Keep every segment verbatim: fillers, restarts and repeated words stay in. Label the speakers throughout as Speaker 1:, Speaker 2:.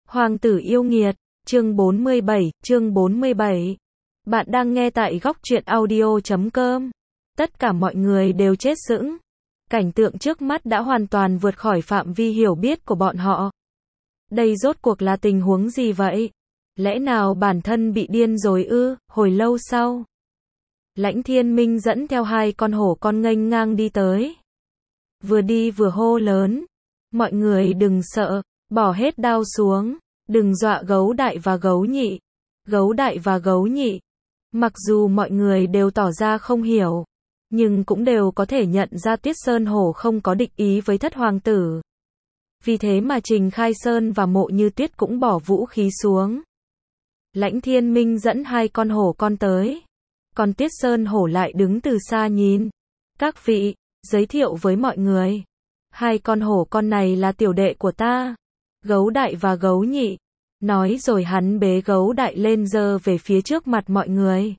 Speaker 1: Hoàng tử yêu nghiệt, chương bốn mươi bảy, chương bốn mươi bảy. Bạn đang nghe tại góc truyện audio chấm com. Tất cả mọi người đều chết sững. Cảnh tượng trước mắt đã hoàn toàn vượt khỏi phạm vi hiểu biết của bọn họ. Đây rốt cuộc là tình huống gì vậy? Lẽ nào bản thân bị điên rồi ư? Hồi lâu sau, Lãnh Thiên Minh dẫn theo hai con hổ con nghênh ngang đi tới. Vừa đi vừa hô lớn. Mọi người đừng sợ, bỏ hết đao xuống, đừng dọa gấu đại và gấu nhị. Gấu đại và gấu nhị. Mặc dù mọi người đều tỏ ra không hiểu, nhưng cũng đều có thể nhận ra Tiết Sơn Hổ không có địch ý với thất hoàng tử. Vì thế mà Trình Khai Sơn và Mộ Như Tuyết cũng bỏ vũ khí xuống. Lãnh Thiên Minh dẫn hai con hổ con tới. Còn Tiết Sơn Hổ lại đứng từ xa nhìn. Các vị, giới thiệu với mọi người. Hai con hổ con này là tiểu đệ của ta. Gấu đại và gấu nhị. Nói rồi hắn bế gấu đại lên giơ về phía trước mặt mọi người.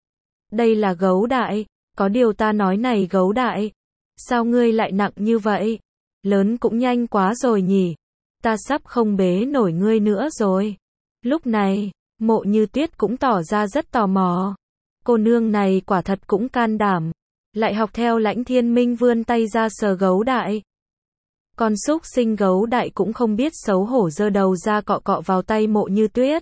Speaker 1: Đây là gấu đại. Có điều ta nói này gấu đại. Sao ngươi lại nặng như vậy? Lớn cũng nhanh quá rồi nhỉ. Ta sắp không bế nổi ngươi nữa rồi. Lúc này, Mộ Như Tuyết cũng tỏ ra rất tò mò. Cô nương này quả thật cũng can đảm. Lại học theo Lãnh Thiên Minh vươn tay ra sờ gấu đại. Con súc sinh gấu đại cũng không biết xấu hổ giơ đầu ra cọ cọ vào tay Mộ Như Tuyết.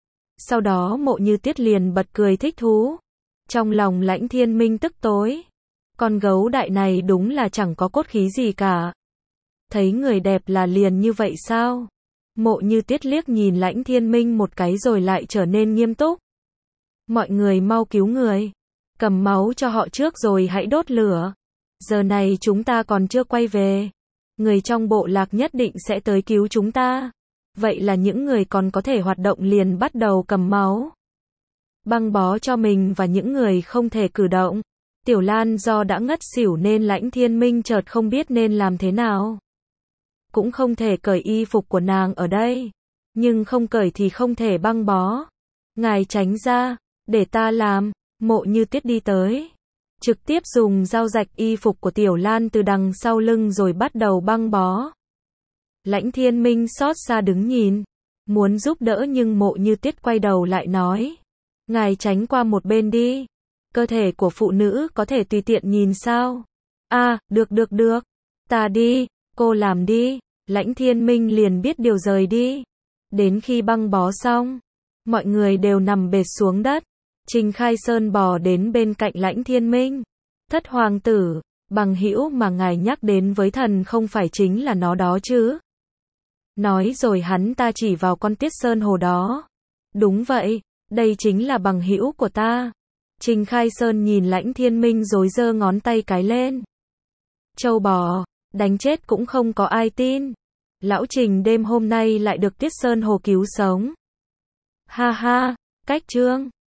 Speaker 1: Sau đó Mộ Như Tuyết liền bật cười thích thú. Trong lòng Lãnh Thiên Minh tức tối. Con gấu đại này đúng là chẳng có cốt khí gì cả. Thấy người đẹp là liền như vậy sao? Mộ Như Tuyết liếc nhìn Lãnh Thiên Minh một cái rồi lại trở nên nghiêm túc. Mọi người mau cứu người. Cầm máu cho họ trước rồi hãy đốt lửa. Giờ này chúng ta còn chưa quay về. Người trong bộ lạc nhất định sẽ tới cứu chúng ta. Vậy là những người còn có thể hoạt động liền bắt đầu cầm máu. Băng bó cho mình và những người không thể cử động. Tiểu Lan do đã ngất xỉu nên Lãnh Thiên Minh chợt không biết nên làm thế nào. Cũng không thể cởi y phục của nàng ở đây. Nhưng không cởi thì không thể băng bó. Ngài tránh ra, để ta làm. Mộ Như Tuyết đi tới. Trực tiếp dùng dao rạch y phục của Tiểu Lan từ đằng sau lưng rồi bắt đầu băng bó. Lãnh Thiên Minh xót xa đứng nhìn. Muốn giúp đỡ nhưng Mộ Như Tuyết quay đầu lại nói. Ngài tránh qua một bên đi. Cơ thể của phụ nữ có thể tùy tiện nhìn sao? À, được được được. Ta đi, cô làm đi. Lãnh Thiên Minh liền biết điều rời đi. Đến khi băng bó xong, mọi người đều nằm bệt xuống đất. Trình Khai Sơn bò đến bên cạnh Lãnh Thiên Minh. Thất hoàng tử, bằng hữu mà ngài nhắc đến với thần không phải chính là nó đó chứ? Nói rồi hắn ta chỉ vào con Tiết Sơn Hồ đó. Đúng vậy, đây chính là bằng hữu của ta. Trình Khai Sơn nhìn Lãnh Thiên Minh rồi giơ ngón tay cái lên. Châu bò, đánh chết cũng không có ai tin. Lão Trình đêm hôm nay lại được Tiết Sơn Hồ cứu sống. Ha ha, cách trương.